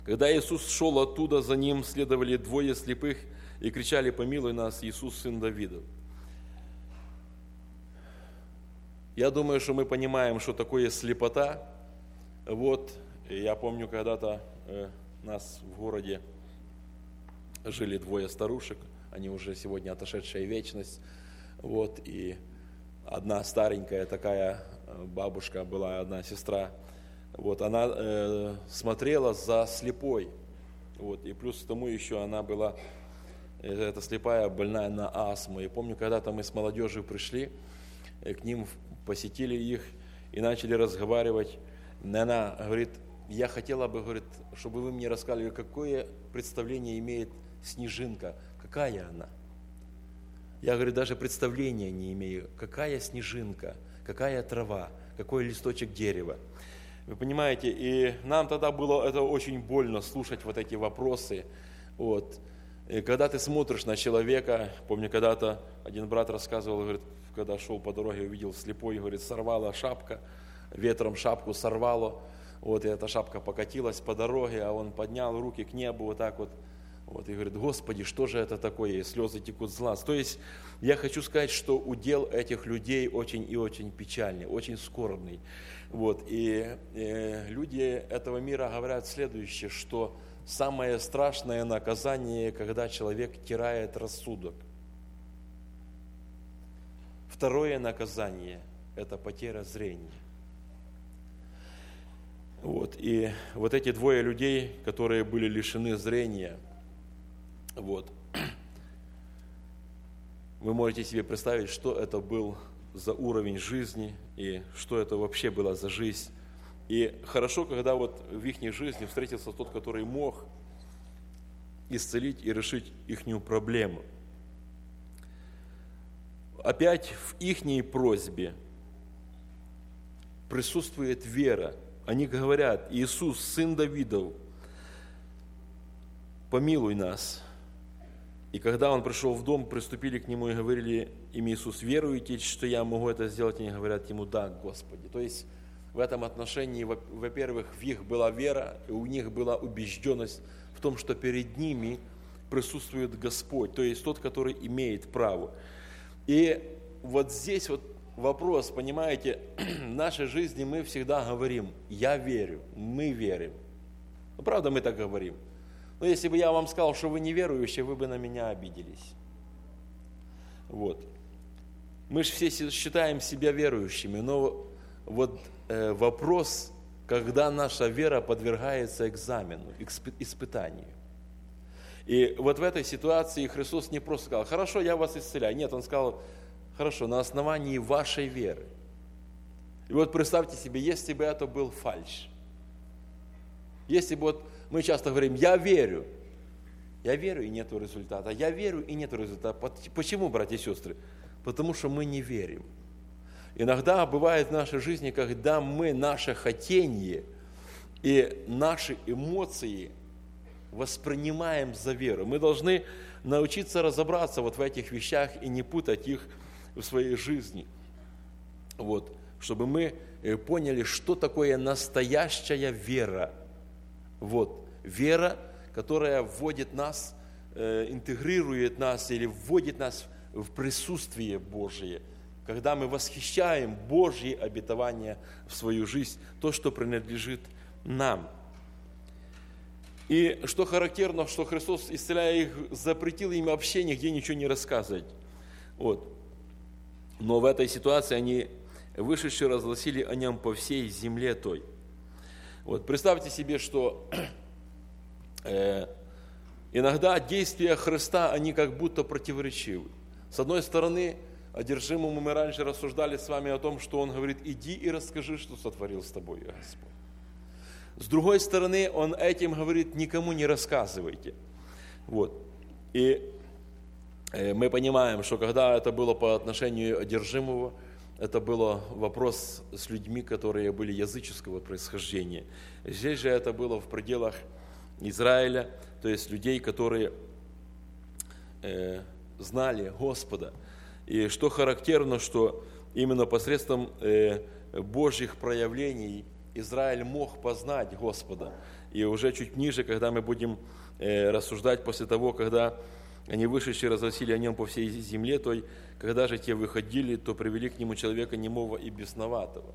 Когда Иисус шел оттуда, за Ним следовали двое слепых и кричали: «Помилуй нас, Иисус, сын Давидов». Я думаю, что мы понимаем, что такое слепота. Вот, я помню, когда-то у нас в городе жили двое старушек, они уже сегодня отошедшие в вечность. Вот, и одна старенькая такая бабушка была, одна сестра. Вот, она смотрела за слепой. Вот, и плюс к тому еще она была, эта слепая, больная на астму. И помню, когда-то мы с молодежью пришли к ним, посетили их и начали разговаривать. И она говорит: я хотела бы, говорит, чтобы вы мне рассказали, какое представление имеет снежинка, какая она. Я, говорю, даже представления не имею, какая снежинка, какая трава, какой листочек дерева. Вы понимаете, и нам тогда было это очень больно слушать вот эти вопросы. Вот. И когда ты смотришь на человека, помню, когда-то один брат рассказывал, говорит, когда шел по дороге, увидел слепой, говорит, сорвала шапка, ветром шапку сорвало, вот, и эта шапка покатилась по дороге, а он поднял руки к небу вот так вот, и говорит: Господи, что же это такое? И слезы текут с глаз. То есть я хочу сказать, что удел этих людей очень и очень печальный, очень скорбный. Вот, и люди этого мира говорят следующее, что самое страшное наказание, когда человек теряет рассудок. Второе наказание – это потеря зрения. Вот, и вот эти двое людей, которые были лишены зрения, вот, вы можете себе представить, что это был за уровень жизни и что это вообще было за жизнь. И хорошо, когда вот в их жизни встретился тот, который мог исцелить и решить ихнюю проблему. Опять в ихней просьбе присутствует вера. Они говорят: Иисус, сын Давидов, помилуй нас. И когда он пришел в дом, приступили к нему и говорили им: Иисус, веруете, что я могу это сделать? И они говорят ему: да, Господи. То есть в этом отношении, во-первых, в них была вера, и у них была убежденность в том, что перед ними присутствует Господь, то есть тот, который имеет право. И вот здесь вот вопрос, понимаете, в нашей жизни мы всегда говорим: я верю, мы верим. Ну, правда, мы так говорим. Но если бы я вам сказал, что вы неверующие, вы бы на меня обиделись. Вот. Мы же все считаем себя верующими, но вот вопрос, когда наша вера подвергается экзамену, испытанию. И вот в этой ситуации Христос не просто сказал: хорошо, я вас исцеляю. Нет, Он сказал: хорошо, на основании вашей веры. И вот представьте себе, если бы это был фальшь. Если бы вот мы часто говорим: я верю и нету результата, я верю и нету результата. Почему, братья и сестры? Потому что мы не верим. Иногда бывает в нашей жизни, когда мы наше хотение и наши эмоции воспринимаем за веру. Мы должны научиться разобраться вот в этих вещах и не путать их в своей жизни. Вот, чтобы мы поняли, что такое настоящая вера. Вот, вера, которая вводит нас, интегрирует нас или вводит нас в присутствие Божие, когда мы восхищаем Божьи обетования в свою жизнь, то, что принадлежит нам. И что характерно, что Христос, исцеляя их, запретил им вообще нигде ничего не рассказывать. Вот. Но в этой ситуации они, вышедшие, разгласили о нем по всей земле той. Вот. Представьте себе, что иногда действия Христа, они как будто противоречивы. С одной стороны, одержимому мы раньше рассуждали с вами о том, что Он говорит: иди и расскажи, что сотворил с тобой Господь. С другой стороны, Он этим говорит: никому не рассказывайте. Вот. И мы понимаем, что когда это было по отношению одержимого, это был вопрос с людьми, которые были языческого происхождения. Здесь же это было в пределах Израиля, то есть людей, которые знали Господа. И что характерно, что именно посредством Божьих проявлений Израиль мог познать Господа. И уже чуть ниже, когда мы будем рассуждать после того, когда они вышедшие разгласили о нем по всей земле, то когда же те выходили, то привели к нему человека немого и бесноватого.